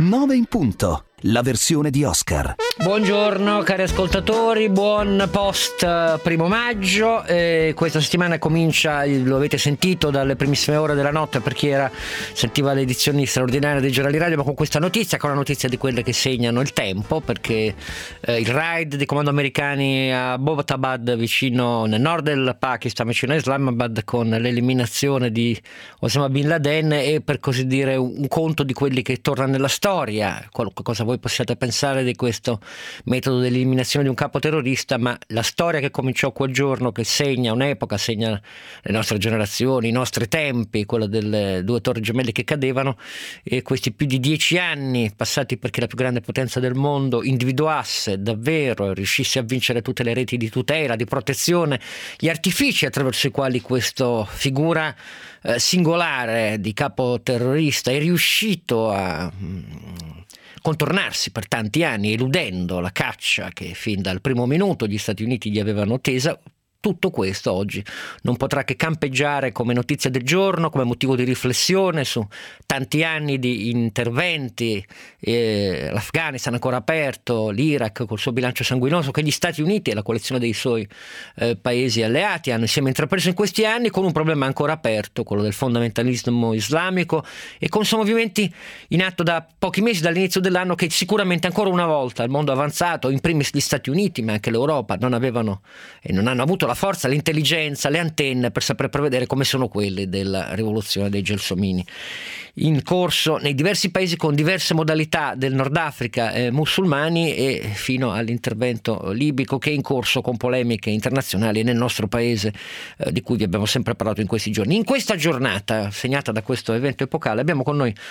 9 in punto, la versione di Oscar. Buongiorno cari ascoltatori, buon post 1 maggio. Questa settimana comincia, lo avete sentito, dalle primissime ore della notte per chi sentiva le edizioni straordinarie dei giornali radio, ma con questa notizia, con una notizia di quelle che segnano il tempo, perché il raid di comando americani a Abbottabad, vicino nel nord del Pakistan, vicino a Islamabad, con l'eliminazione di Osama Bin Laden, è per così dire un conto di quelli che torna nella storia. Qualunque cosa voi possiate pensare di questo metodo dell'eliminazione di un capo terrorista, ma la storia che cominciò quel giorno, che segna un'epoca, segna le nostre generazioni, i nostri tempi, quella delle 2 torri gemelle che cadevano, e questi più di 10 anni passati perché la più grande potenza del mondo individuasse davvero, riuscisse a vincere tutte le reti di tutela, di protezione, gli artifici attraverso i quali questa figura singolare di capo terrorista è riuscito a contornarsi per tanti anni, eludendo la caccia che fin dal primo minuto gli Stati Uniti gli avevano tesa. Tutto questo oggi non potrà che campeggiare come notizia del giorno, come motivo di riflessione su tanti anni di interventi, l'Afghanistan ancora aperto, l'Iraq col suo bilancio sanguinoso, che gli Stati Uniti e la coalizione dei suoi paesi alleati hanno insieme intrapreso in questi anni, con un problema ancora aperto, quello del fondamentalismo islamico, e con suoi movimenti in atto da pochi mesi dall'inizio dell'anno, che sicuramente ancora una volta il mondo avanzato, in primis gli Stati Uniti ma anche l'Europa, non avevano e non hanno avuto la forza, l'intelligenza, le antenne per saper prevedere, come sono quelle della rivoluzione dei gelsomini in corso nei diversi paesi con diverse modalità del Nord Africa musulmani, e fino all'intervento libico che è in corso con polemiche internazionali nel nostro paese, di cui vi abbiamo sempre parlato in questi giorni. In questa giornata segnata da questo evento epocale abbiamo con noi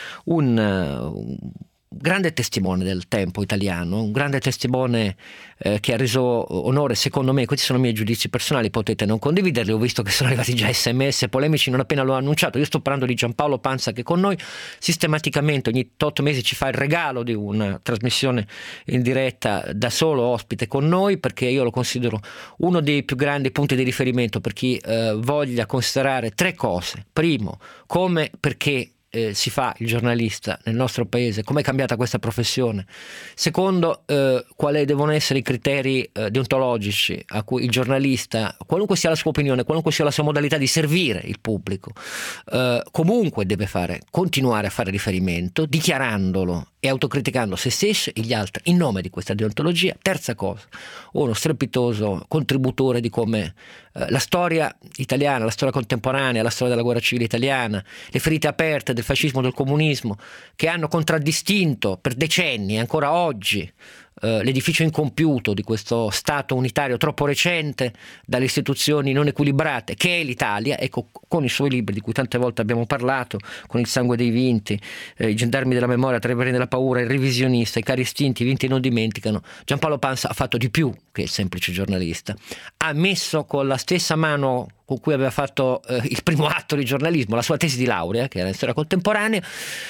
un grande testimone del tempo italiano, un grande testimone che ha reso onore, secondo me, questi sono i miei giudizi personali, potete non condividerli, ho visto che sono arrivati già SMS polemici non appena l'ho annunciato. Io sto parlando di Giampaolo Pansa, che con noi sistematicamente ogni 8 mesi ci fa il regalo di una trasmissione in diretta da solo ospite con noi, perché io lo considero uno dei più grandi punti di riferimento per chi voglia considerare 3 cose. Primo, perché si fa il giornalista nel nostro paese, com'è cambiata questa professione. Secondo, quali devono essere i criteri deontologici a cui il giornalista, qualunque sia la sua opinione, qualunque sia la sua modalità di servire il pubblico, comunque deve continuare a fare riferimento, dichiarandolo e autocriticando se stesso e gli altri in nome di questa deontologia. Terza cosa, uno strepitoso contributore di come la storia italiana, la storia contemporanea, la storia della guerra civile italiana, le ferite aperte del fascismo, del comunismo, che hanno contraddistinto per decenni, ancora oggi, l'edificio incompiuto di questo Stato unitario troppo recente, dalle istituzioni non equilibrate, che è l'Italia. Ecco, con i suoi libri di cui tante volte abbiamo parlato, con Il sangue dei vinti, I gendarmi della memoria, Tra i barili della paura, Il revisionista, I cari istinti, I vinti non dimenticano, Giampaolo Pansa ha fatto di più che il semplice giornalista. Ha messo con la stessa mano con cui aveva fatto il primo atto di giornalismo, la sua tesi di laurea, che era in storia contemporanea,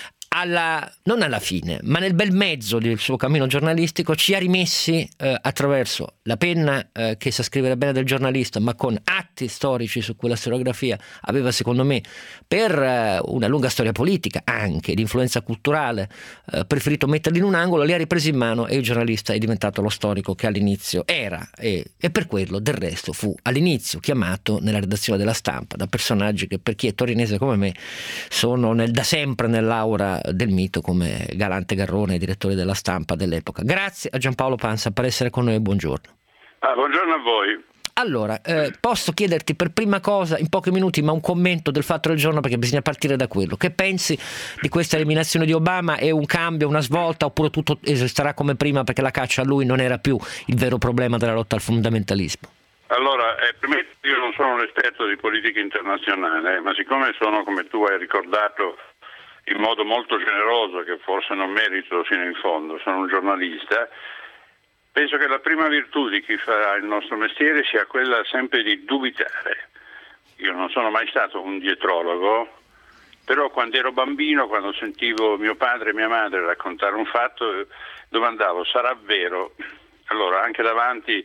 non alla fine, ma nel bel mezzo del suo cammino giornalistico, ci ha rimessi attraverso la penna che sa scrivere bene del giornalista, ma con atti storici su cui la storiografia aveva, secondo me, per una lunga storia politica, anche di influenza culturale, preferito metterli in un angolo, li ha ripresi in mano, e il giornalista è diventato lo storico che all'inizio era, e per quello del resto fu all'inizio chiamato nella redazione della Stampa da personaggi che, per chi è torinese come me, sono da sempre nell'aura del mito, come Galante Garrone, direttore della Stampa dell'epoca. Grazie a Giampaolo Pansa per essere con noi, buongiorno. Buongiorno a voi. Allora, posso chiederti per prima cosa, in pochi minuti, ma un commento del fatto del giorno, perché bisogna partire da quello. Che pensi di questa eliminazione di Obama? È un cambio, una svolta, oppure tutto esisterà come prima, perché la caccia a lui non era più il vero problema della lotta al fondamentalismo? Allora, prima, io non sono un esperto di politica internazionale, ma siccome sono, come tu hai ricordato in modo molto generoso, che forse non merito fino in fondo, sono un giornalista, penso che la prima virtù di chi fa il nostro mestiere sia quella sempre di dubitare. Io non sono mai stato un dietrologo, però quando ero bambino, quando sentivo mio padre e mia madre raccontare un fatto, domandavo: sarà vero? Allora, anche davanti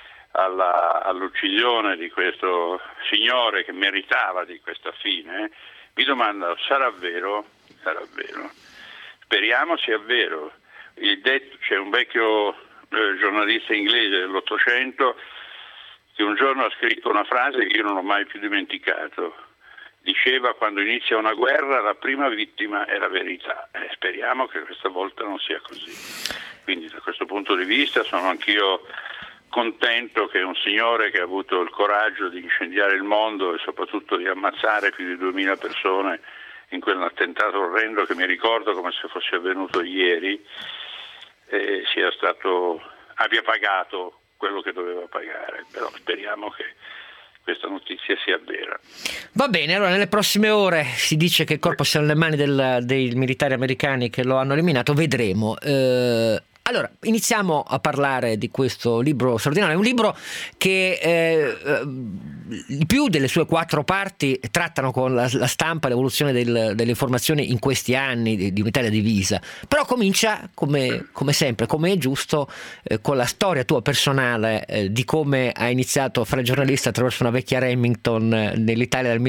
all'uccisione di questo signore che meritava di questa fine, mi domando: sarà vero? Sarà vero. speriamo sia vero. C'è un vecchio giornalista inglese dell'Ottocento che un giorno ha scritto una frase che io non ho mai più dimenticato. Diceva: quando inizia una guerra la prima vittima è la verità. Speriamo che questa volta non sia così. Quindi da questo punto di vista sono anch'io contento che un signore che ha avuto il coraggio di incendiare il mondo e soprattutto di ammazzare più di 2000 persone in quell'attentato orrendo che mi ricordo come se fosse avvenuto ieri, abbia pagato quello che doveva pagare. Però speriamo che questa notizia sia vera. Va bene, allora nelle prossime ore si dice che il corpo sia nelle mani dei militari americani che lo hanno eliminato, vedremo. Allora, iniziamo a parlare di questo libro straordinario, è un libro che il più delle sue 4 parti trattano con la stampa l'evoluzione delle informazioni in questi anni di un'Italia divisa, però comincia come sempre, come è giusto, con la storia tua personale di come hai iniziato a fare giornalista attraverso una vecchia Remington nell'Italia del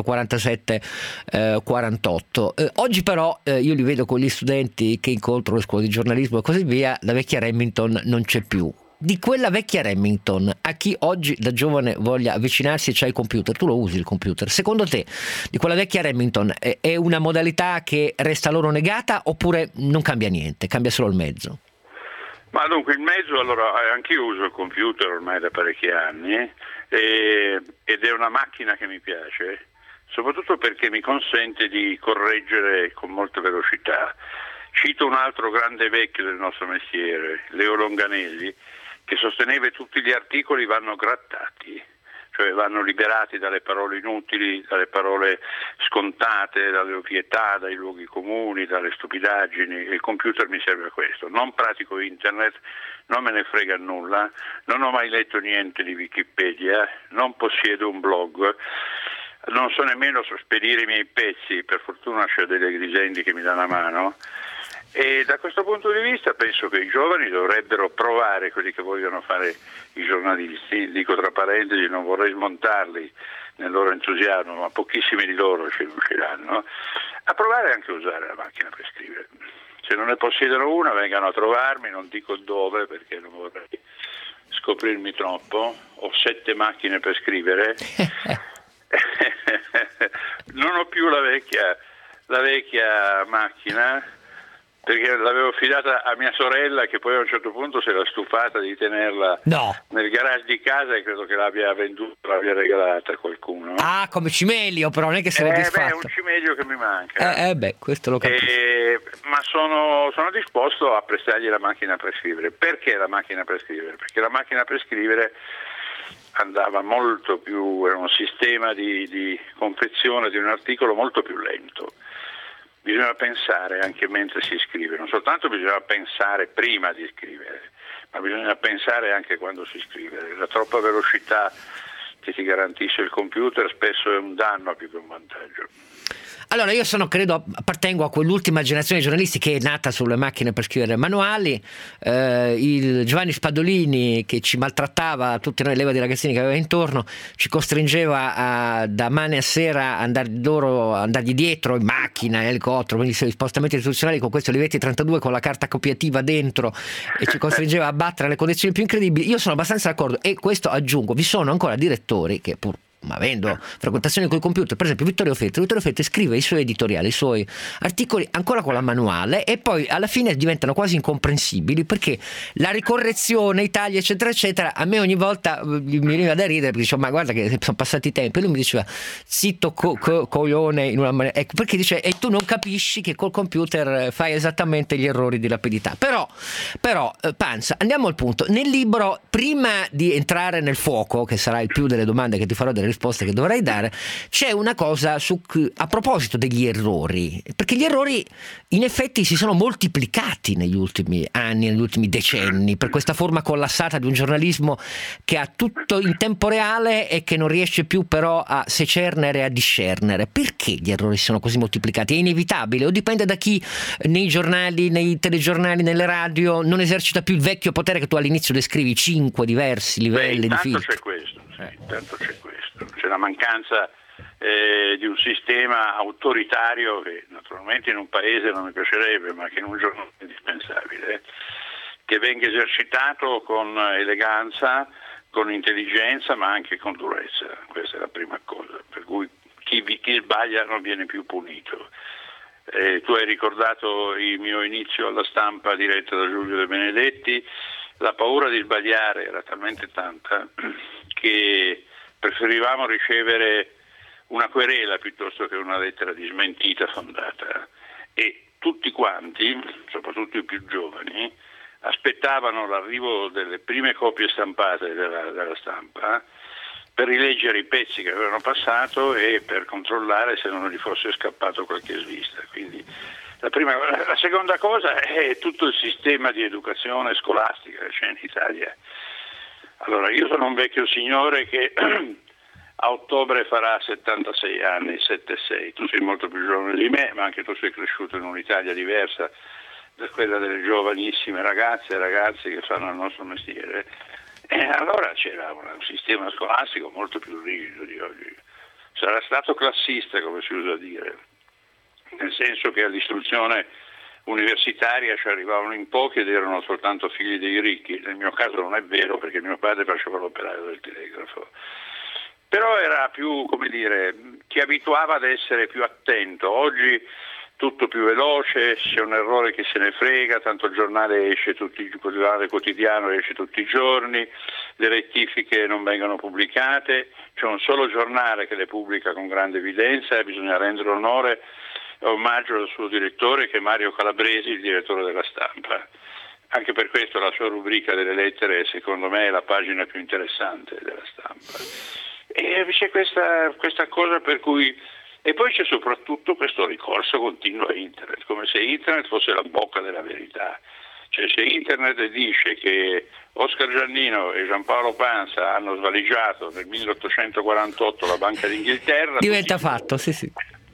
1947-48. Oggi però io li vedo con gli studenti che incontro alle scuole di giornalismo e così via, la vecchia Remington non c'è più. Di quella vecchia Remington, a chi oggi da giovane voglia avvicinarsi e c'ha il computer, tu lo usi il computer, secondo te di quella vecchia Remington è una modalità che resta loro negata oppure non cambia niente, cambia solo il mezzo? Ma dunque il mezzo, allora anch'io uso il computer ormai da parecchi anni ed è una macchina che mi piace, soprattutto perché mi consente di correggere con molta velocità. Cito un altro grande vecchio del nostro mestiere, Leo Longanelli, che sosteneva che tutti gli articoli vanno grattati, cioè vanno liberati dalle parole inutili, dalle parole scontate, dalle ovvietà, dai luoghi comuni, dalle stupidaggini. Il computer mi serve a questo. Non pratico internet, non me ne frega nulla, non ho mai letto niente di Wikipedia, non possiedo un blog, non so nemmeno spedire i miei pezzi, per fortuna c'è delle Grisendi che mi danno una mano. E da questo punto di vista penso che i giovani dovrebbero provare, quelli che vogliono fare i giornalisti, dico tra parentesi, non vorrei smontarli nel loro entusiasmo, ma pochissimi di loro ci riusciranno, a provare anche a usare la macchina per scrivere. Se non ne possiedono una, vengano a trovarmi, non dico dove perché non vorrei scoprirmi troppo. Ho 7 macchine per scrivere. Non ho più la vecchia macchina, perché l'avevo affidata a mia sorella, che poi a un certo punto si era stufata di tenerla nel garage di casa e credo che l'abbia venduta, l'abbia regalata a qualcuno. Ah, come Cimelio, però non è che se l'è disfatto. È un Cimelio che mi manca. Questo lo capisco. Ma sono disposto a prestargli la macchina per scrivere. Perché la macchina per scrivere? Perché la macchina per scrivere andava molto più, era un sistema di confezione di un articolo molto più lento. Bisogna pensare anche mentre si scrive, non soltanto bisogna pensare prima di scrivere, ma bisogna pensare anche quando si scrive. La troppa velocità che ti garantisce il computer spesso è un danno più che un vantaggio. Allora io appartengo a quell'ultima generazione di giornalisti che è nata sulle macchine per scrivere manuali. Il Giovanni Spadolini, che ci maltrattava tutti noi leva di ragazzini che aveva intorno, ci costringeva da mane a sera andargli dietro in macchina, in elicottero, quindi spostamenti istituzionali con questo Olivetti 32 con la carta copiativa dentro, e ci costringeva a battere le condizioni più incredibili. Io sono abbastanza d'accordo, e questo aggiungo, vi sono ancora direttori che pur avendo frequentazioni con i computer, per esempio Vittorio Feltri scrive i suoi editoriali, i suoi articoli ancora con la manuale, e poi alla fine diventano quasi incomprensibili perché la ricorrezione, i tagli eccetera eccetera, a me ogni volta mi veniva da ridere perché dicevo: ma guarda che sono passati i tempi, e lui mi diceva: zitto coglione, in una maniera, ecco, perché dice, e tu non capisci che col computer fai esattamente gli errori di rapidità. Però Panza, andiamo al punto. Nel libro, prima di entrare nel fuoco, che sarà il più delle domande che ti farò, delle risposte che dovrai dare, c'è una cosa a proposito degli errori, perché gli errori in effetti si sono moltiplicati negli ultimi anni, negli ultimi decenni, per questa forma collassata di un giornalismo che ha tutto in tempo reale e che non riesce più però a secernere e a discernere. Perché gli errori si sono così moltiplicati? È inevitabile o dipende da chi nei giornali, nei telegiornali, nelle radio non esercita più il vecchio potere che tu all'inizio descrivi, 5 diversi livelli di filtro? Intanto c'è questo, c'è la mancanza di un sistema autoritario che naturalmente in un paese non mi piacerebbe, ma che in un giorno è indispensabile, che venga esercitato con eleganza, con intelligenza, ma anche con durezza. Questa è la prima cosa, per cui chi sbaglia non viene più punito. Tu hai ricordato il mio inizio alla Stampa diretta da Giulio De Benedetti. La paura di sbagliare era talmente tanta che preferivamo ricevere una querela piuttosto che una lettera di smentita fondata, e tutti quanti, soprattutto i più giovani, aspettavano l'arrivo delle prime copie stampate della Stampa per rileggere i pezzi che avevano passato e per controllare se non gli fosse scappato qualche svista. Quindi la seconda cosa è tutto il sistema di educazione scolastica che c'è in Italia. Allora, io sono un vecchio signore che a ottobre farà 76 anni, 76. Tu sei molto più giovane di me, ma anche tu sei cresciuto in un'Italia diversa da quella delle giovanissime ragazze e ragazzi che fanno il nostro mestiere. E allora c'era un sistema scolastico molto più rigido di oggi. Sarà stato classista, come si usa dire, nel senso che all'istruzione universitaria ci arrivavano in pochi ed erano soltanto figli dei ricchi. Nel mio caso non è vero, perché mio padre faceva l'operaio del telegrafo. Però era più, come dire, ti abituava ad essere più attento. Oggi tutto più veloce, c'è un errore che se ne frega, tanto il giornale esce il giornale quotidiano esce tutti i giorni, le rettifiche non vengono pubblicate, c'è un solo giornale che le pubblica con grande evidenza e bisogna rendere onore e omaggio al suo direttore, che è Mario Calabresi, il direttore della Stampa. Anche per questo la sua rubrica delle lettere secondo me è la pagina più interessante della Stampa. E c'è questa cosa per cui... E poi c'è soprattutto questo ricorso continuo a Internet, come se Internet fosse la bocca della verità. Cioè, se Internet dice che Oscar Giannino e Giampaolo Pansa hanno svaligiato nel 1848 la Banca d'Inghilterra... Diventa fatto, sì.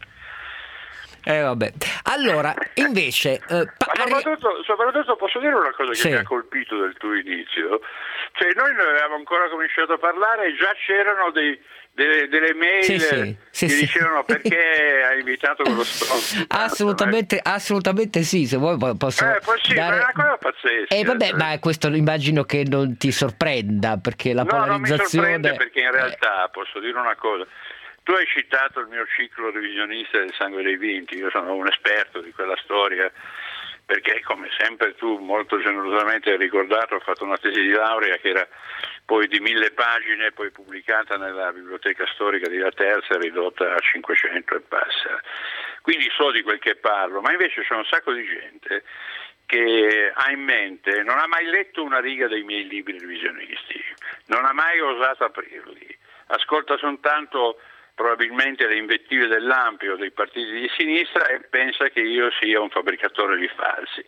Vabbè. Allora, invece... soprattutto posso dire una cosa che mi ha colpito del tuo inizio? Cioè, noi non avevamo ancora cominciato a parlare e già c'erano delle mail che dicevano perché hai invitato quello stronzo. Assolutamente sì, se vuoi posso dare... ma è una cosa pazzesca. Vabbè, ma questo immagino che non ti sorprenda, perché la polarizzazione... No, non mi sorprende, perché in realtà posso dire una cosa. Tu hai citato il mio ciclo revisionista del sangue dei vinti, io sono un esperto di quella storia, perché come sempre tu molto generosamente hai ricordato, ho fatto una tesi di laurea che era poi di 1000 pagine, poi pubblicata nella biblioteca storica di La Terza, ridotta a 500 e passa. Quindi so di quel che parlo, ma invece c'è un sacco di gente che ha in mente, non ha mai letto una riga dei miei libri revisionisti, non ha mai osato aprirli, ascolta soltanto probabilmente le invettive dell'Ampio, dei partiti di sinistra, e pensa che io sia un fabbricatore di falsi.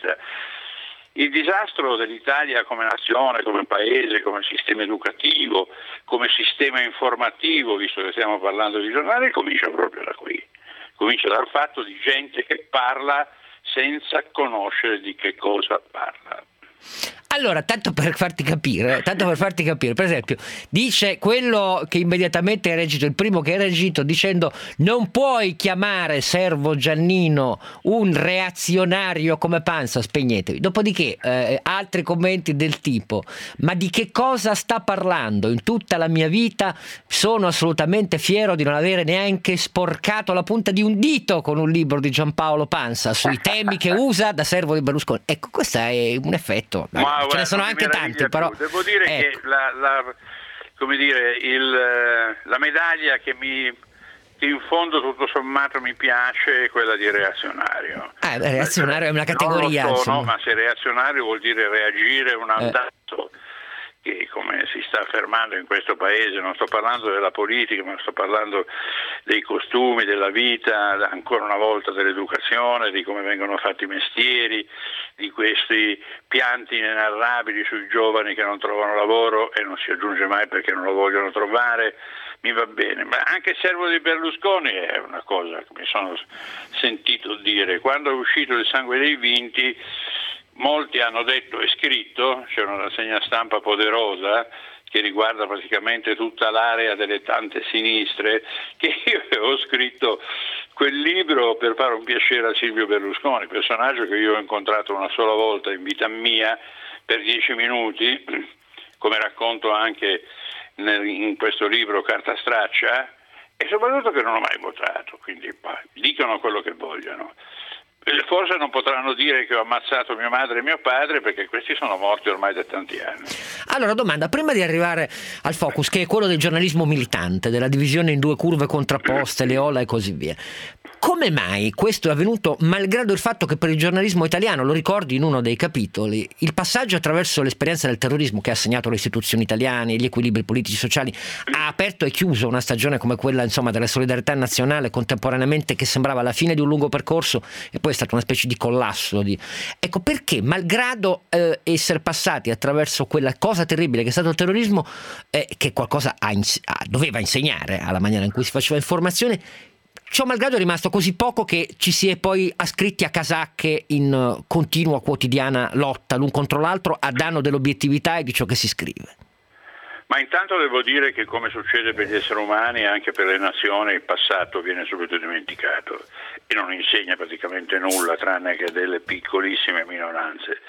Il disastro dell'Italia come nazione, come paese, come sistema educativo, come sistema informativo, visto che stiamo parlando di giornali, comincia proprio da qui. Comincia dal fatto di gente che parla senza conoscere di che cosa parla. Allora, tanto per farti capire, per esempio, dice quello che immediatamente è reagito, il primo che è reagito, dicendo: non puoi chiamare Servo Giannino un reazionario come Pansa, spegnetevi. Dopodiché altri commenti del tipo: ma di che cosa sta parlando? In tutta la mia vita sono assolutamente fiero di non avere neanche sporcato la punta di un dito con un libro di Giampaolo Pansa sui temi che usa da servo di Berlusconi. Ecco, questo è un effetto. Ce ne sono anche tanti, però devo dire che la medaglia che in fondo tutto sommato mi piace è quella di reazionario. Reazionario è una categoria. Non lo sono, ma se reazionario vuol dire reagire un andato che, come si sta affermando in questo paese, non sto parlando della politica, ma sto parlando dei costumi, della vita, ancora una volta dell'educazione, di come vengono fatti i mestieri, di questi pianti inenarrabili sui giovani che non trovano lavoro, e non si aggiunge mai perché non lo vogliono trovare. Mi va bene, ma anche servo di Berlusconi è una cosa che mi sono sentito dire. Quando è uscito il sangue dei vinti, molti hanno detto e scritto, c'è una rassegna stampa poderosa, che riguarda praticamente tutta l'area delle tante sinistre, che io avevo scritto quel libro per fare un piacere a Silvio Berlusconi, personaggio che io ho incontrato una sola volta in vita mia per 10 minuti, come racconto anche in questo libro Carta Straccia, e soprattutto che non ho mai votato, quindi dicono quello che vogliono. Forse non potranno dire che ho ammazzato mia madre e mio padre, perché questi sono morti ormai da tanti anni. Allora, domanda, prima di arrivare al focus, che è quello del giornalismo militante, della divisione in due curve contrapposte, le ola e così via. Come mai questo è avvenuto malgrado il fatto che per il giornalismo italiano, lo ricordi in uno dei capitoli, il passaggio attraverso l'esperienza del terrorismo che ha segnato le istituzioni italiane, gli equilibri politici e sociali, ha aperto e chiuso una stagione come quella, insomma, della solidarietà nazionale contemporaneamente, che sembrava la fine di un lungo percorso e poi è stata una specie di collasso. Ecco, perché malgrado essere passati attraverso quella cosa terribile che è stato il terrorismo, che qualcosa doveva insegnare alla maniera in cui si faceva informazione, ciò malgrado è rimasto così poco che ci si è poi ascritti a casacche in continua quotidiana lotta l'un contro l'altro a danno dell'obiettività e di ciò che si scrive? Ma intanto devo dire che, come succede per gli esseri umani, anche per le nazioni, il passato viene subito dimenticato e non insegna praticamente nulla, tranne che delle piccolissime minoranze.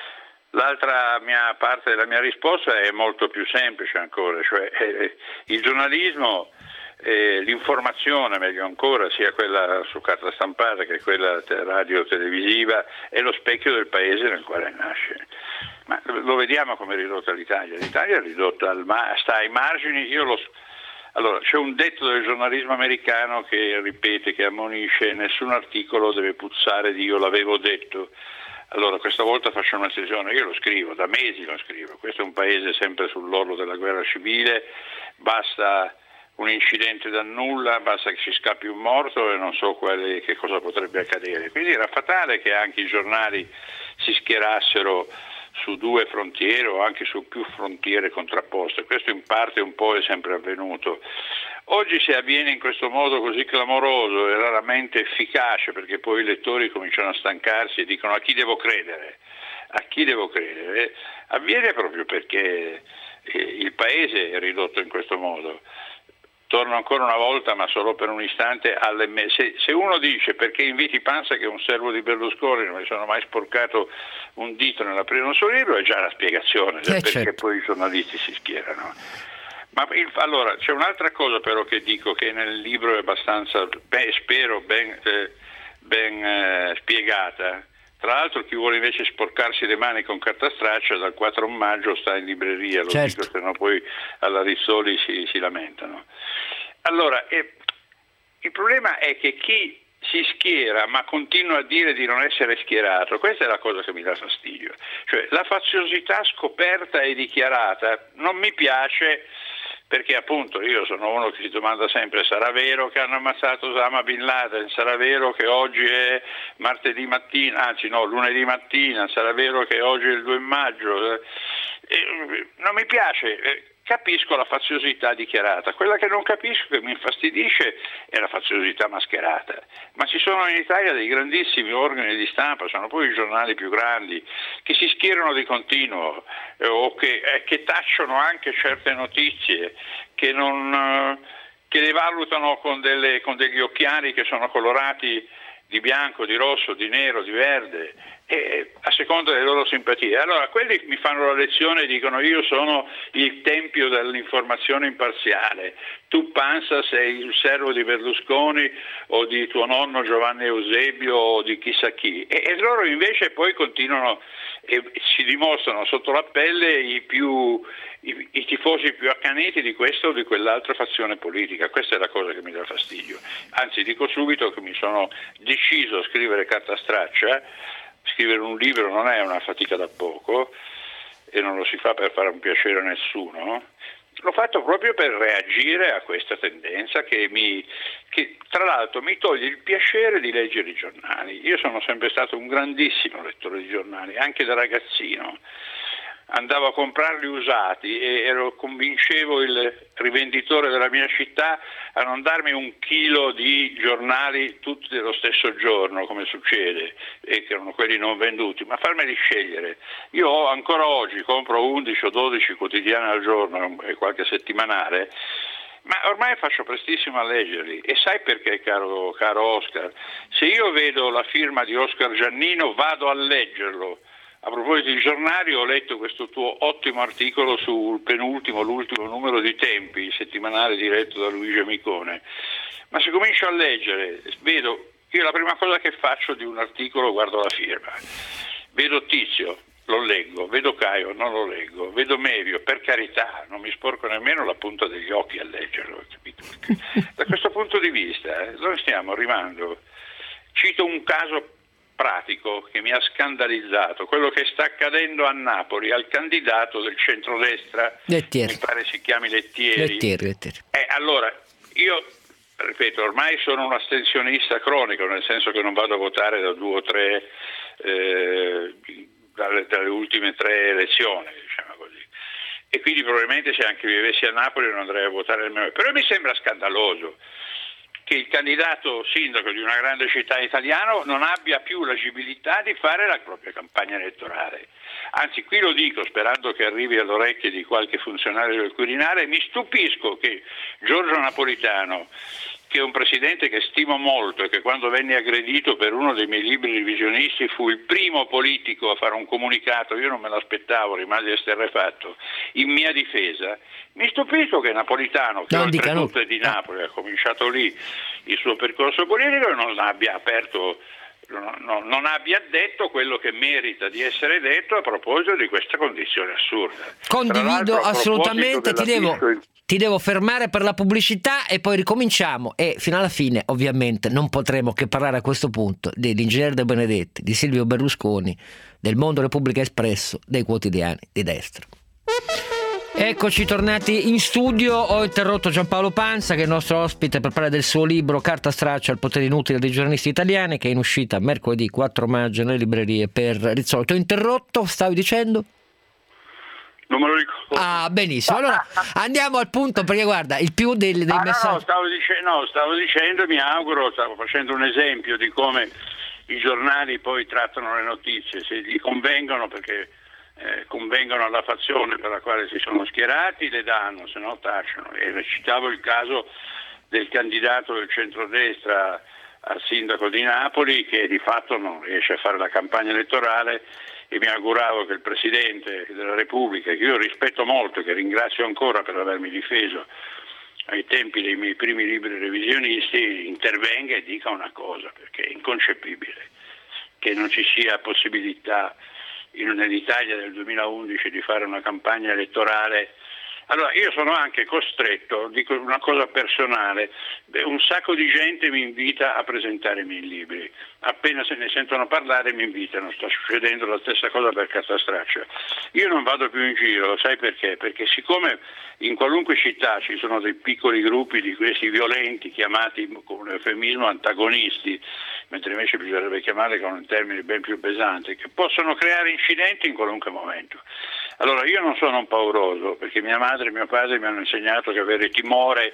L'altra parte della mia risposta è molto più semplice ancora, cioè il giornalismo, l'informazione meglio ancora, sia quella su carta stampata che quella radio-televisiva, è lo specchio del paese nel quale nasce. Ma lo vediamo come è ridotta l'Italia. L'Italia è ridotta sta ai margini. Allora, c'è un detto del giornalismo americano che ripete, che ammonisce: nessun articolo deve puzzare di "io l'avevo detto". Allora, questa volta faccio un'eccezione, io lo scrivo, da mesi lo scrivo. Questo è un paese sempre sull'orlo della guerra civile, basta un incidente da nulla, basta che ci scappi un morto e non so che cosa potrebbe accadere. Quindi era fatale che anche i giornali si schierassero su due frontiere o anche su più frontiere contrapposte. Questo in parte un po' è sempre avvenuto. Oggi, se avviene in questo modo così clamoroso e raramente efficace, perché poi i lettori cominciano a stancarsi e dicono: a chi devo credere? A chi devo credere? Avviene proprio perché il paese è ridotto in questo modo. Torno ancora una volta, ma solo per un istante, se uno dice: perché inviti Pansa, che è un servo di Berlusconi, non mi sono mai sporcato un dito nell'aprire un suo libro, è già la spiegazione del perché certo. poi i giornalisti si schierano. Ma allora c'è un'altra cosa però che dico, che nel libro è abbastanza, spero ben spiegata. Tra l'altro, chi vuole invece sporcarsi le mani con carta straccia dal 4 maggio sta in libreria, lo certo. dico, se no poi alla Rizzoli si lamentano. Allora, il problema è che chi si schiera ma continua a dire di non essere schierato, questa è la cosa che mi dà fastidio. Cioè, la faziosità scoperta e dichiarata non mi piace, perché appunto io sono uno che si domanda sempre: sarà vero che hanno ammazzato Osama Bin Laden? Sarà vero che oggi è lunedì mattina? Sarà vero che oggi è il 2 maggio? Non mi piace. Capisco la faziosità dichiarata, quella che non capisco, che mi infastidisce, è la faziosità mascherata. Ma ci sono in Italia dei grandissimi organi di stampa, sono poi i giornali più grandi, che si schierano di continuo o che tacciono anche certe notizie, che le valutano con degli occhiali che sono colorati di bianco, di rosso, di nero, di verde, a seconda delle loro simpatie. Allora quelli mi fanno la lezione e dicono: io sono il tempio dell'informazione imparziale, tu Pansa sei il servo di Berlusconi o di tuo nonno Giovanni Eusebio o di chissà chi, e loro invece poi continuano e si dimostrano sotto la pelle i tifosi più accaniti di questa o di quell'altra fazione politica. Questa è la cosa che mi dà fastidio. Anzi, dico subito che mi sono deciso a scrivere carta straccia. Scrivere un libro non è una fatica da poco e non lo si fa per fare un piacere a nessuno. L'ho fatto proprio per reagire a questa tendenza che tra l'altro mi toglie il piacere di leggere i giornali. Io sono sempre stato un grandissimo lettore di giornali, anche da ragazzino. andavo a comprarli usati e convincevo il rivenditore della mia città a non darmi 1 chilo di giornali tutti dello stesso giorno, come succede, e che erano quelli non venduti, ma farmeli scegliere. Io ancora oggi compro 11 o 12 quotidiani al giorno e qualche settimanale, ma ormai faccio prestissimo a leggerli. E sai perché, caro Oscar? Se io vedo la firma di Oscar Giannino vado a leggerlo. A proposito di giornali, ho letto questo tuo ottimo articolo sul l'ultimo numero di Tempi, il settimanale diretto da Luigi Amicone. Ma se comincio a leggere, vedo, io la prima cosa che faccio di un articolo guardo la firma. Vedo Tizio, lo leggo, vedo Caio, non lo leggo, vedo Mevio, per carità, non mi sporco nemmeno la punta degli occhi a leggerlo, capito? Da questo punto di vista, noi stiamo arrivando. Cito un caso pratico che mi ha scandalizzato, quello che sta accadendo a Napoli al candidato del centrodestra, Lettieri. mi pare si chiami Lettieri. Allora, io ripeto, ormai sono un astensionista cronico, nel senso che non vado a votare da 2 o 3 dalle ultime 3 elezioni, diciamo così, e quindi probabilmente se anche vivessi a Napoli non andrei a votare nemmeno. Però mi sembra scandaloso che il candidato sindaco di una grande città italiana non abbia più l'agibilità di fare la propria campagna elettorale. Anzi, qui lo dico sperando che arrivi alle orecchie di qualche funzionario del Quirinale, mi stupisco che Giorgio Napolitano, che è un presidente che stimo molto e che quando venne aggredito per uno dei miei libri revisionisti fu il primo politico a fare un comunicato, io non me l'aspettavo, rimasi esterrefatto, in mia difesa. Mi stupisco che Napolitano, che oltretutto è di Napoli, ha cominciato lì il suo percorso politico, non abbia aperto, non abbia detto quello che merita di essere detto a proposito di questa condizione assurda. Condivido assolutamente, ti devo fermare per la pubblicità e poi ricominciamo, e fino alla fine ovviamente non potremo che parlare a questo punto dell'ingegner De Benedetti, di Silvio Berlusconi, del Mondo Repubblica Espresso, dei quotidiani di destra. Eccoci tornati in studio. Ho interrotto Giampaolo Pansa, che è il nostro ospite, per parlare del suo libro Carta straccia, il potere inutile dei giornalisti italiani, che è in uscita mercoledì 4 maggio nelle librerie per Rizzoli. Ho interrotto, stavi dicendo? Non me lo ricordo. Ah, benissimo. Allora andiamo al punto, perché guarda, il più dei messaggi. Stavo dicendo, mi auguro, stavo facendo un esempio di come i giornali poi trattano le notizie, se gli convengono, perché convengono alla fazione per la quale si sono schierati, le danno, se no tacciono. E citavo il caso del candidato del centrodestra al sindaco di Napoli, che di fatto non riesce a fare la campagna elettorale, e mi auguravo che il Presidente della Repubblica, che io rispetto molto e che ringrazio ancora per avermi difeso ai tempi dei miei primi libri revisionisti, intervenga e dica una cosa, perché è inconcepibile che non ci sia possibilità nell'Italia del 2011 di fare una campagna elettorale. Allora, io sono anche costretto, dico una cosa personale, un sacco di gente mi invita a presentare i miei libri, appena se ne sentono parlare mi invitano, sta succedendo la stessa cosa per Carta straccia. Io non vado più in giro, sai perché? Perché siccome in qualunque città ci sono dei piccoli gruppi di questi violenti, chiamati con un eufemismo antagonisti, mentre invece bisognerebbe chiamarli con un termine ben più pesante, che possono creare incidenti in qualunque momento. Allora io non sono un pauroso, perché mia madre e mio padre mi hanno insegnato che avere timore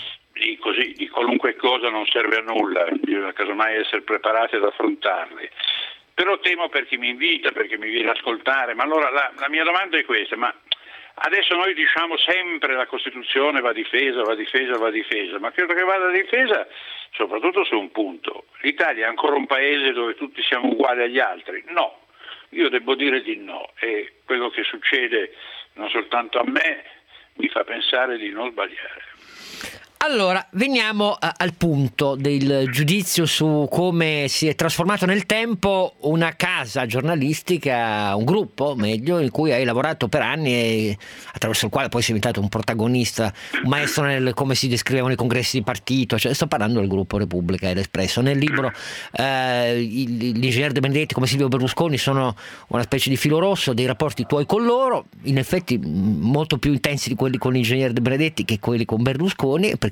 di qualunque cosa non serve a nulla, bisogna casomai essere preparati ad affrontarli. Però temo per chi mi invita, perché mi viene ad ascoltare. Ma allora la mia domanda è questa: ma adesso noi diciamo sempre la Costituzione va difesa, ma credo che vada difesa soprattutto su un punto. L'Italia è ancora un paese dove tutti siamo uguali agli altri? No. Io devo dire di no, e quello che succede non soltanto a me mi fa pensare di non sbagliare. Allora, veniamo al punto del giudizio su come si è trasformato nel tempo una casa giornalistica, un gruppo meglio, in cui hai lavorato per anni e attraverso il quale poi sei diventato un protagonista, un maestro nel come si descrivevano i congressi di partito. Cioè, sto parlando del gruppo Repubblica e l'Espresso. Nel libro l'ingegner De Benedetti come Silvio Berlusconi sono una specie di filo rosso dei rapporti tuoi con loro, in effetti molto più intensi di quelli con l'ingegner De Benedetti che quelli con Berlusconi, perché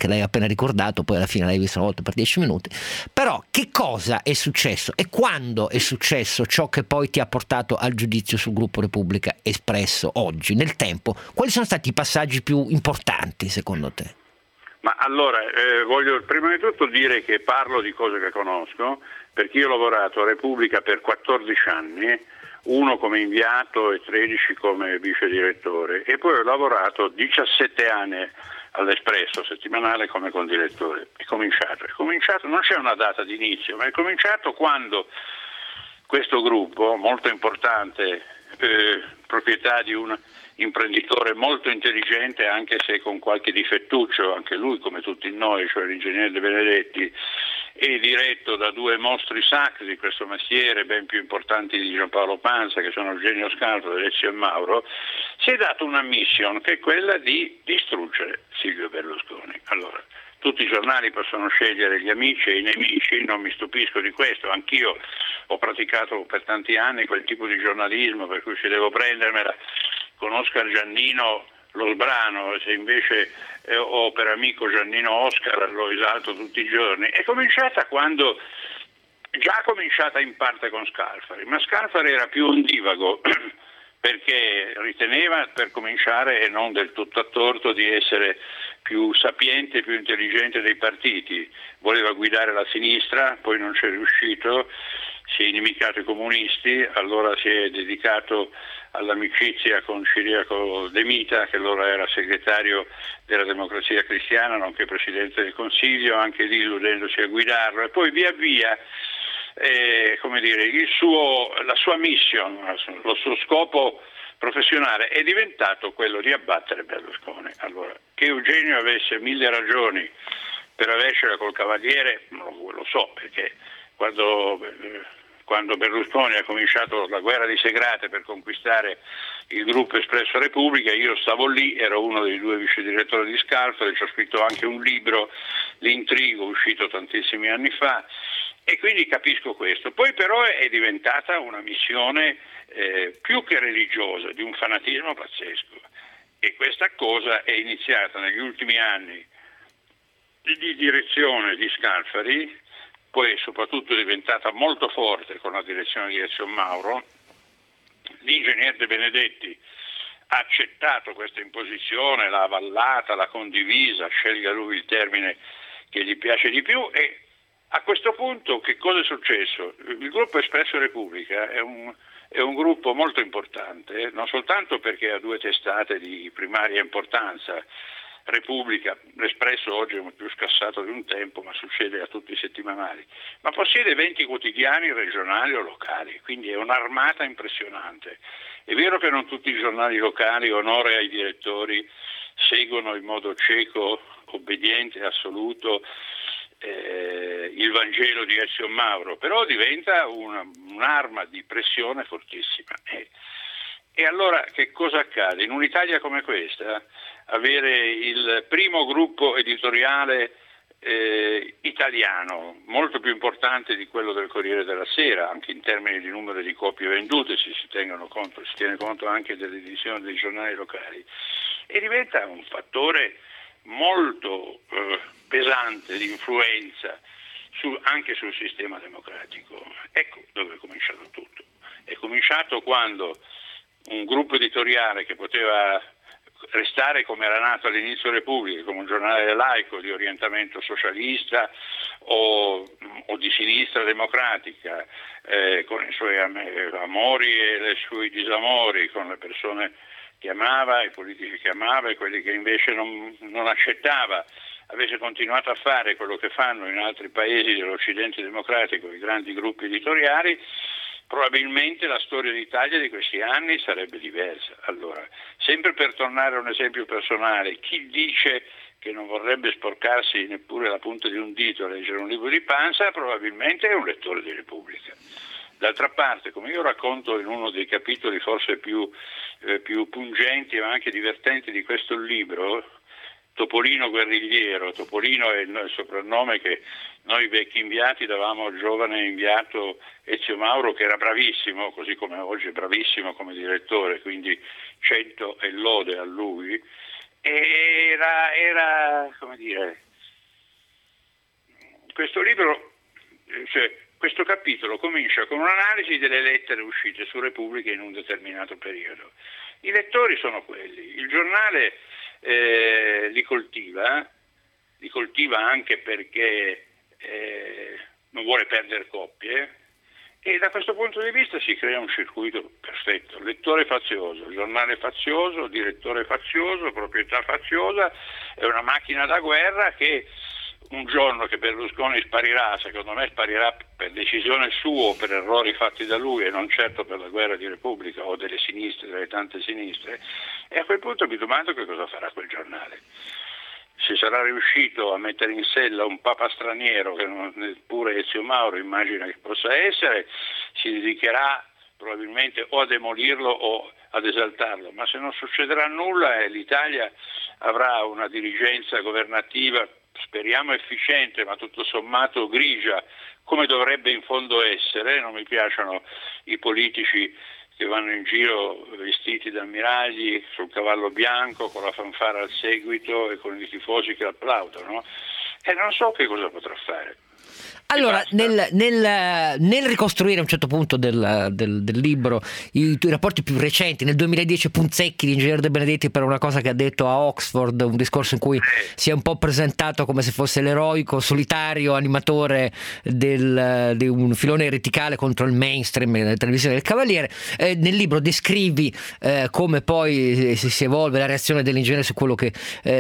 che lei ha appena ricordato, poi alla fine l'hai vista una volta per 10 minuti. Però che cosa è successo e quando è successo ciò che poi ti ha portato al giudizio sul gruppo Repubblica espresso oggi, nel tempo? Quali sono stati i passaggi più importanti secondo te? Ma allora, voglio prima di tutto dire che parlo di cose che conosco, perché io ho lavorato a Repubblica per 14 anni, uno come inviato e 13 come vice direttore, e poi ho lavorato 17 anni all'Espresso settimanale come condirettore. È cominciato, non c'è una data di inizio, ma è cominciato quando questo gruppo molto importante, proprietà di un imprenditore molto intelligente, anche se con qualche difettuccio, anche lui come tutti noi, cioè l'ingegnere De Benedetti, e diretto da due mostri sacri di questo mestiere, ben più importanti di Giampaolo Pansa, che sono Eugenio Scalfaro e Ezio Mauro, si è dato una mission che è quella di distruggere Silvio Berlusconi. Allora, tutti i giornali possono scegliere gli amici e i nemici, non mi stupisco di questo, anch'io ho praticato per tanti anni quel tipo di giornalismo per cui se devo prendermela con Oscar Giannino lo sbrano, se invece ho per amico Giannino Oscar lo esalto tutti i giorni. È cominciata quando, già cominciata in parte con Scalfari, ma Scalfari era più ondivago perché riteneva, per cominciare e non del tutto a torto, di essere più sapiente, più intelligente dei partiti. Voleva guidare la sinistra, poi non c'è riuscito, si è inimicato i comunisti, allora si è dedicato all'amicizia con Ciriaco De Mita, che allora era segretario della Democrazia Cristiana, nonché Presidente del Consiglio, anche lì illudendosi a guidarlo, e poi via via la sua mission, lo suo scopo professionale è diventato quello di abbattere Berlusconi. Allora, che Eugenio avesse 1000 ragioni per avercela col Cavaliere, lo so, perché quando Berlusconi ha cominciato la guerra di Segrate per conquistare il gruppo Espresso Repubblica, io stavo lì, ero uno dei due vice direttori di Scalfari, ci ho scritto anche un libro, L'intrigo, uscito tantissimi anni fa, e quindi capisco questo. Poi però è diventata una missione più che religiosa, di un fanatismo pazzesco, e questa cosa è iniziata negli ultimi anni di direzione di Scalfari, poi soprattutto è diventata molto forte con la direzione di Ezio Mauro. L'ingegnere De Benedetti ha accettato questa imposizione, l'ha avallata, l'ha condivisa, scelga lui il termine che gli piace di più, e a questo punto che cosa è successo? Il gruppo Espresso Repubblica è un gruppo molto importante, non soltanto perché ha due testate di primaria importanza, Repubblica, l'Espresso oggi è più scassato di un tempo, ma succede a tutti i settimanali, ma possiede 20 quotidiani regionali o locali, quindi è un'armata impressionante. È vero che non tutti i giornali locali, onore ai direttori, seguono in modo cieco, obbediente, assoluto il Vangelo di Ezio Mauro, però diventa un'arma di pressione fortissima. E allora che cosa accade? In un'Italia come questa, avere il primo gruppo editoriale italiano, molto più importante di quello del Corriere della Sera, anche in termini di numero di copie vendute, si tiene conto anche dell'edizione dei giornali locali, e diventa un fattore molto pesante di influenza anche sul sistema democratico. Ecco dove è cominciato tutto. È cominciato quando un gruppo editoriale che poteva restare come era nato all'inizio della Repubblica, come un giornale laico di orientamento socialista o di sinistra democratica, con i suoi amori e i suoi disamori, con le persone che amava, i politici che amava e quelli che invece non accettava, avesse continuato a fare quello che fanno in altri paesi dell'Occidente democratico i grandi gruppi editoriali, probabilmente la storia d'Italia di questi anni sarebbe diversa. Allora, sempre per tornare a un esempio personale, chi dice che non vorrebbe sporcarsi neppure la punta di un dito a leggere un libro di Pansa, probabilmente è un lettore di Repubblica. D'altra parte, come io racconto in uno dei capitoli forse più pungenti ma anche divertenti di questo libro, Topolino guerrigliero, Topolino è il soprannome che noi vecchi inviati davamo al giovane inviato Ezio Mauro, che era bravissimo, così come oggi è bravissimo come direttore, quindi 100 e lode a lui. Era come dire, questo libro, questo capitolo comincia con un'analisi delle lettere uscite su Repubblica in un determinato periodo. I lettori sono quelli, il giornale li coltiva anche perché non vuole perdere coppie, e da questo punto di vista si crea un circuito perfetto: lettore fazioso, giornale fazioso, direttore fazioso, proprietà faziosa. È una macchina da guerra che un giorno che Berlusconi sparirà, secondo me sparirà per decisione sua o per errori fatti da lui e non certo per la guerra di Repubblica o delle sinistre, delle tante sinistre, e a quel punto mi domando che cosa farà quel giornale. Se sarà riuscito a mettere in sella un papa straniero, che neppure Ezio Mauro immagina che possa essere, si dedicherà probabilmente o a demolirlo o ad esaltarlo, ma se non succederà nulla l'Italia avrà una dirigenza governativa, speriamo efficiente, ma tutto sommato grigia, come dovrebbe in fondo essere. Non mi piacciono i politici che vanno in giro vestiti da ammiragli sul cavallo bianco, con la fanfara al seguito e con i tifosi che applaudono, e non so che cosa potrà fare. Allora, nel ricostruire a un certo punto del libro i rapporti più recenti, nel 2010 Punzecchi di Ingegner De Benedetti per una cosa che ha detto a Oxford, un discorso in cui si è un po' presentato come se fosse l'eroico solitario animatore di un filone ereticale contro il mainstream della televisione del Cavaliere. Nel libro descrivi come poi si evolve la reazione dell'ingegnere su quello che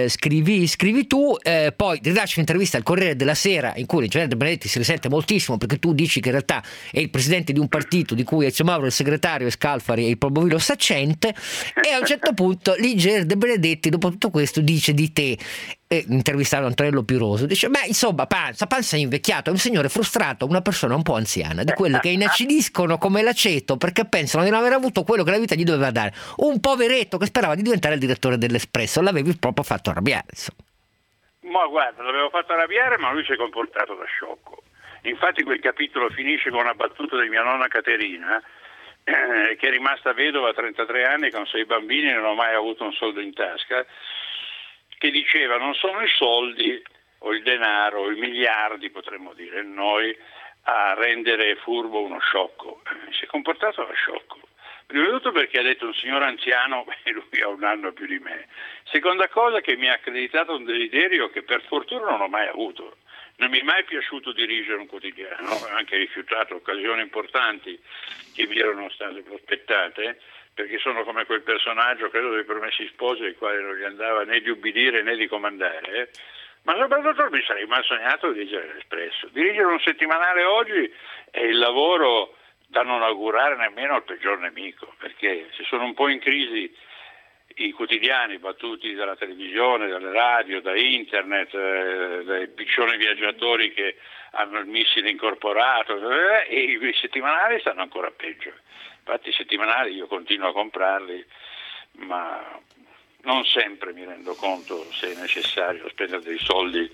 scrivi tu, poi rilasci un'intervista al Corriere della Sera in cui l'ingegner De Benedetti si risente moltissimo perché tu dici che in realtà è il presidente di un partito di cui Ezio Mauro è il segretario e Scalfari è il probovilo saccente, e a un certo punto l'ingegner De Benedetti dopo tutto questo dice di te, intervistando Antonello Piroso, dice: beh, insomma, Pansa è invecchiato, è un signore frustrato, una persona un po' anziana, di quelle che inacidiscono come l'aceto perché pensano di non aver avuto quello che la vita gli doveva dare, un poveretto che sperava di diventare il direttore dell'Espresso. L'avevi proprio fatto arrabbiare, insomma. Ma guarda, l'avevo fatto arrabbiare, ma lui si è comportato da sciocco. Infatti quel capitolo finisce con una battuta di mia nonna Caterina, che è rimasta vedova a 33 anni con 6 bambini e non ha mai avuto un soldo in tasca, che diceva: non sono i soldi o il denaro o i miliardi, potremmo dire noi, a rendere furbo uno sciocco. Si è comportato da sciocco. Prima di tutto perché ha detto un signor anziano, e lui ha un anno più di me. Seconda cosa, che mi ha accreditato un desiderio che per fortuna non ho mai avuto. Non mi è mai piaciuto dirigere un quotidiano, ho anche rifiutato occasioni importanti che mi erano state prospettate, perché sono come quel personaggio, credo, dei Promessi Sposi, ai quali non gli andava né di ubbidire né di comandare, ma soprattutto mi sarei mai sognato di dirigere l'Espresso. Dirigere un settimanale oggi è il lavoro da non augurare nemmeno al peggior nemico, perché se sono un po' in crisi i quotidiani battuti dalla televisione, dalle radio, da internet, dai piccioni viaggiatori che hanno il missile incorporato, e i settimanali stanno ancora peggio. Infatti i settimanali io continuo a comprarli, ma non sempre mi rendo conto se è necessario spendere dei soldi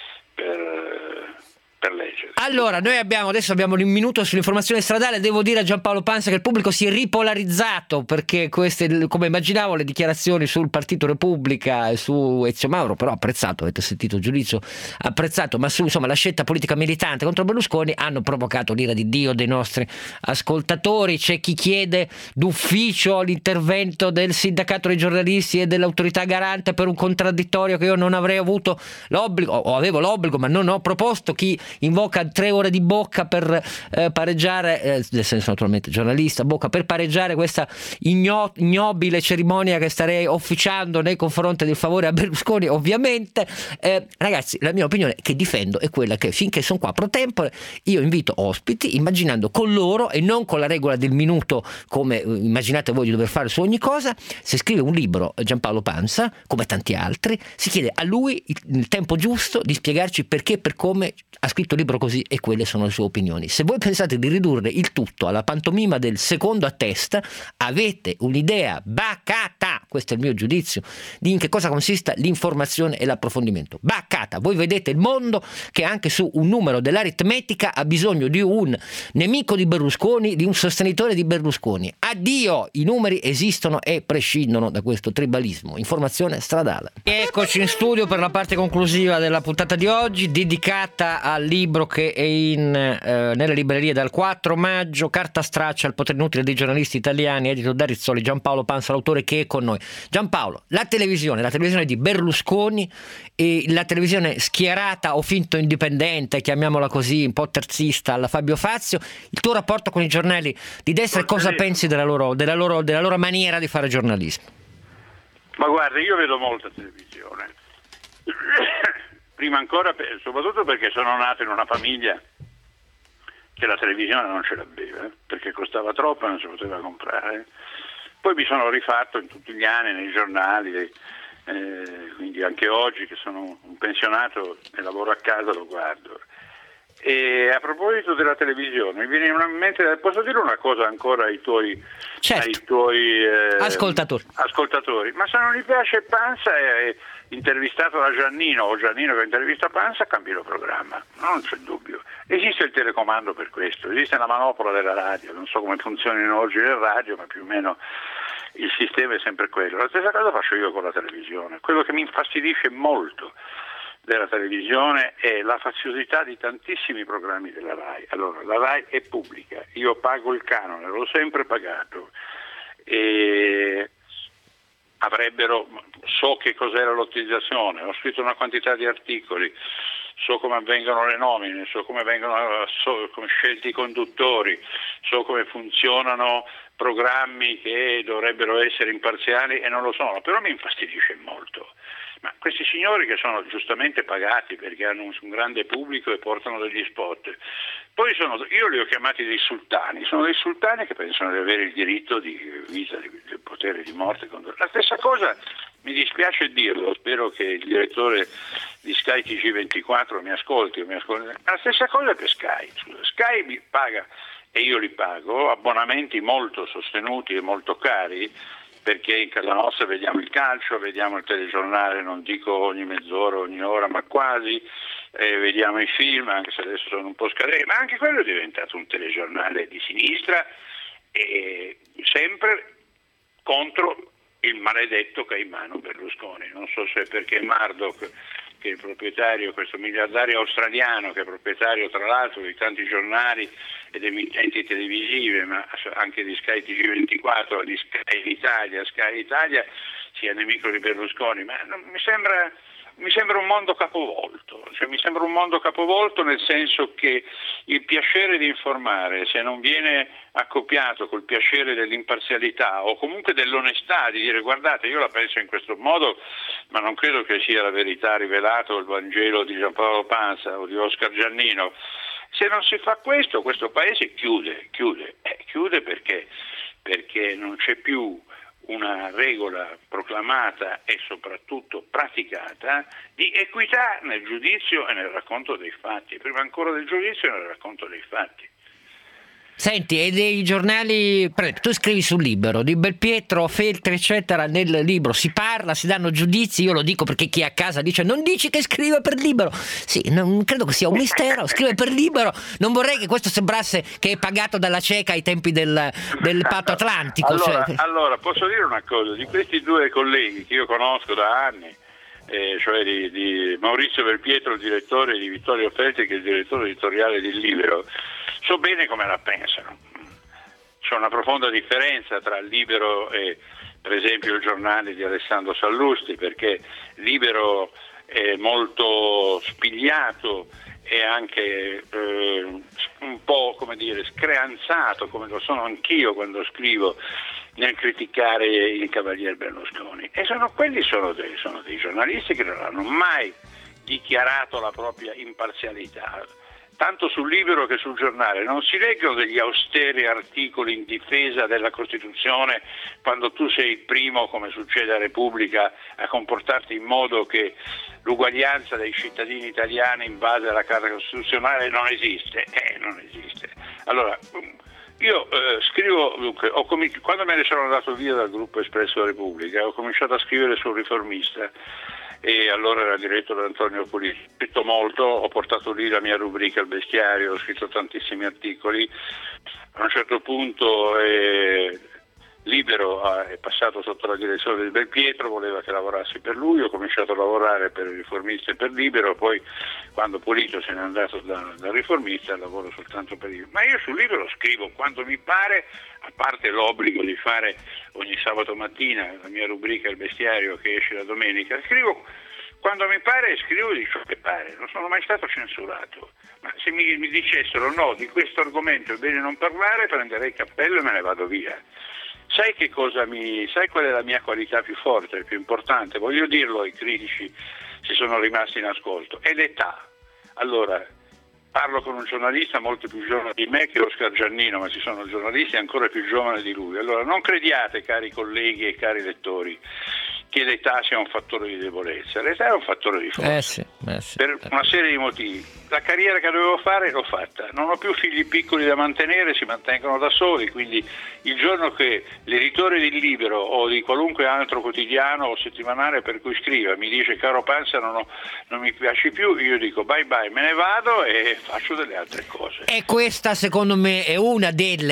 per leggere. Allora, noi adesso abbiamo un minuto sull'informazione stradale. Devo dire a Giampaolo Pansa che il pubblico si è ripolarizzato, perché queste, come immaginavo, le dichiarazioni sul Partito Repubblica e su Ezio Mauro, però apprezzato, avete sentito il giudizio apprezzato, ma su, insomma, la scelta politica militante contro Berlusconi hanno provocato l'ira di Dio dei nostri ascoltatori. C'è chi chiede d'ufficio l'intervento del sindacato dei giornalisti e dell'autorità garante per un contraddittorio che io non avrei avuto l'obbligo, o avevo l'obbligo ma non ho proposto. Chi invoca 3 ore di Bocca per pareggiare, nel senso naturalmente giornalista, Bocca per pareggiare questa ignobile cerimonia che starei officiando nei confronti del favore a Berlusconi, ovviamente. Ragazzi, la mia opinione che difendo è quella che finché sono qua pro tempore io invito ospiti, immaginando con loro e non con la regola del minuto come immaginate voi di dover fare su ogni cosa. Se scrive un libro Giampaolo Pansa, come tanti altri, si chiede a lui il tempo giusto di spiegarci perché e per come ha scritto il libro così, e quelle sono le sue opinioni. Se voi pensate di ridurre il tutto alla pantomima del secondo a testa, avete un'idea bacata. questo è il mio giudizio, di in che cosa consista l'informazione e l'approfondimento. Baccata, voi vedete il mondo che anche su un numero dell'aritmetica ha bisogno di un nemico di Berlusconi, di un sostenitore di Berlusconi. Addio, i numeri esistono e prescindono da questo tribalismo. Informazione stradale. Eccoci in studio per la parte conclusiva della puntata di oggi, dedicata al libro che è nelle librerie dal 4 maggio, Carta straccia, il potere inutile dei giornalisti italiani, edito da Rizzoli. Giampaolo Pansa, l'autore, che è con noi. Giampaolo, la televisione di Berlusconi e la televisione schierata o finto indipendente, chiamiamola così, un po' terzista, alla Fabio Fazio, il tuo rapporto con i giornali di destra e cosa pensi della loro maniera di fare giornalismo? Ma guarda, io vedo molta televisione, prima ancora, soprattutto perché sono nato in una famiglia che la televisione non ce l'aveva, perché costava troppo e non si poteva comprare. Poi mi sono rifatto in tutti gli anni nei giornali, quindi anche oggi che sono un pensionato e lavoro a casa lo guardo. E a proposito della televisione, mi viene in mente, posso dire una cosa ancora ai tuoi, ascoltatori? Ma se non gli piace Pansa, è intervistato da Giannino o Giannino che intervista Pansa, cambi lo programma, non c'è dubbio. Esiste il telecomando per questo, esiste la manopola della radio, non so come funzionino oggi le radio, ma più o meno il sistema è sempre quello. La stessa cosa faccio io con la televisione. Quello che mi infastidisce molto della televisione è la faziosità di tantissimi programmi della RAI. Allora, la RAI è pubblica, io pago il canone, l'ho sempre pagato, e so che cos'era l'ottimizzazione, ho scritto una quantità di articoli, so come avvengono le nomine, so come come scelti i conduttori, so come funzionano programmi che dovrebbero essere imparziali e non lo sono, però mi infastidisce molto. Ma questi signori che sono giustamente pagati perché hanno un grande pubblico e portano degli spot, poi io li ho chiamati dei sultani, sono dei sultani che pensano di avere il diritto di vita, di potere di morte. La stessa cosa, mi dispiace dirlo, spero che il direttore di Sky TG24 mi ascolti. La stessa cosa per Sky. Sky mi paga e io li pago, abbonamenti molto sostenuti e molto cari, perché in casa nostra vediamo il calcio, vediamo il telegiornale, non dico ogni mezz'ora, ogni ora, ma quasi, vediamo i film, anche se adesso sono un po' scadenti, ma anche quello è diventato un telegiornale di sinistra, e sempre contro il maledetto Caimano Berlusconi. Non so se è perché Murdoch, che è il proprietario, questo miliardario australiano, che è proprietario tra l'altro di tanti giornali ed emittenti televisive, ma anche di Sky TG24, di Sky Italia sia nemico di Berlusconi, ma mi sembra un mondo capovolto, mi sembra un mondo capovolto nel senso che il piacere di informare, se non viene accoppiato col piacere dell'imparzialità o comunque dell'onestà, di dire guardate io la penso in questo modo, ma non credo che sia la verità rivelata o il Vangelo di Giampaolo Pansa o di Oscar Giannino, se non si fa questo paese chiude perché non c'è più una regola proclamata e soprattutto praticata di equità nel giudizio e nel racconto dei fatti, prima ancora del giudizio e nel racconto dei fatti. Senti, e dei giornali, tu scrivi sul Libero, di Belpietro, Feltri eccetera, nel libro si parla, si danno giudizi, io lo dico perché chi è a casa dice non dici che scrive per Libero, sì, non credo che sia un mistero, scrive per Libero, non vorrei che questo sembrasse che è pagato dalla CECA ai tempi del patto atlantico. Allora, posso dire una cosa, di questi due colleghi che io conosco da anni, cioè di Maurizio Belpietro, il direttore, e di Vittorio Feltri, che è il direttore editoriale del Libero, so bene come la pensano. C'è una profonda differenza tra il Libero e per esempio il giornale di Alessandro Sallusti, perché Libero è molto spigliato e anche un po' come dire screanzato, come lo sono anch'io quando scrivo, nel criticare il Cavalier Berlusconi, e quelli sono dei giornalisti che non hanno mai dichiarato la propria imparzialità. Tanto sul Libero che sul giornale non si leggono degli austeri articoli in difesa della Costituzione quando tu sei il primo, come succede a Repubblica, a comportarti in modo che l'uguaglianza dei cittadini italiani in base alla Carta Costituzionale non esiste. Non esiste. Allora, Io scrivo, dunque, quando me ne sono andato via dal gruppo Espresso della Repubblica, ho cominciato a scrivere sul Riformista, e allora era diretto da Antonio Puliti. Ho scritto molto, ho portato lì la mia rubrica al Bestiario, ho scritto tantissimi articoli. A un certo punto Libero è passato sotto la direzione di Belpietro, voleva che lavorassi per lui, ho cominciato a lavorare per il Riformista e per Libero, poi quando Pulito se n'è andato da Riformista lavoro soltanto per Libero. Ma io su Libero scrivo quando mi pare, a parte l'obbligo di fare ogni sabato mattina la mia rubrica Il Bestiario che esce la domenica, scrivo quando mi pare e scrivo di ciò che pare, non sono mai stato censurato. Ma se mi dicessero no, di questo argomento è bene non parlare, prenderei il cappello e me ne vado via. Sai qual è la mia qualità più forte, più importante? Voglio dirlo ai critici, se sono rimasti in ascolto, è l'età. Allora, parlo con un giornalista molto più giovane di me che Oscar Giannino, ma ci sono giornalisti ancora più giovani di lui. Allora, non crediate, cari colleghi e cari lettori, che l'età sia un fattore di debolezza. L'età è un fattore di forza, per una serie di motivi. La carriera che dovevo fare l'ho fatta, non ho più figli piccoli da mantenere, si mantengono da soli, quindi il giorno che l'editore di Libero o di qualunque altro quotidiano o settimanale per cui scriva mi dice caro Pansa non mi piaci più, io dico bye bye, me ne vado e faccio delle altre cose. E questa secondo me è una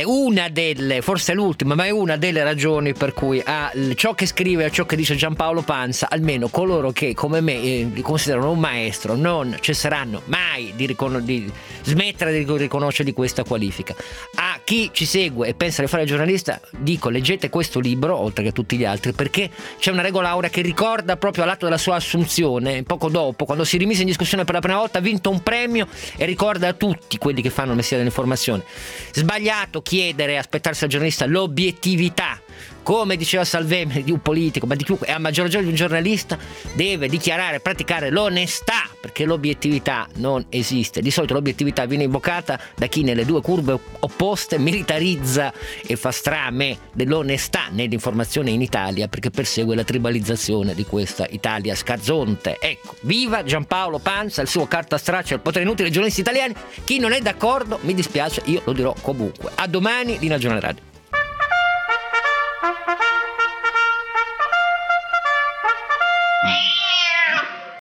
delle, forse l'ultima, ma è una delle ragioni per cui ciò che scrive e ciò che dice Giampaolo Pansa, almeno coloro che come me li considerano un maestro, non cesseranno mai di smettere di riconoscergli questa qualifica. A chi ci segue e pensa di fare il giornalista dico leggete questo libro oltre che tutti gli altri, perché c'è una regola aurea che ricorda proprio all'atto della sua assunzione, poco dopo, quando si rimise in discussione per la prima volta, ha vinto un premio e ricorda a tutti quelli che fanno il mestiere dell'informazione: sbagliato chiedere e aspettarsi al giornalista l'obiettività, come diceva Salvemini, di un politico, ma di chiunque, e a maggior ragione di un giornalista, deve dichiarare e praticare l'onestà, perché l'obiettività non esiste. Di solito l'obiettività viene invocata da chi nelle due curve opposte militarizza e fa strame dell'onestà nell'informazione in Italia, perché persegue la tribalizzazione di questa Italia scarzonte. Ecco, viva Giampaolo Pansa, il suo carta straccia, il potere inutile dei giornalisti italiani. Chi non è d'accordo, mi dispiace, io lo dirò comunque. A domani, Lina Giornale Radio.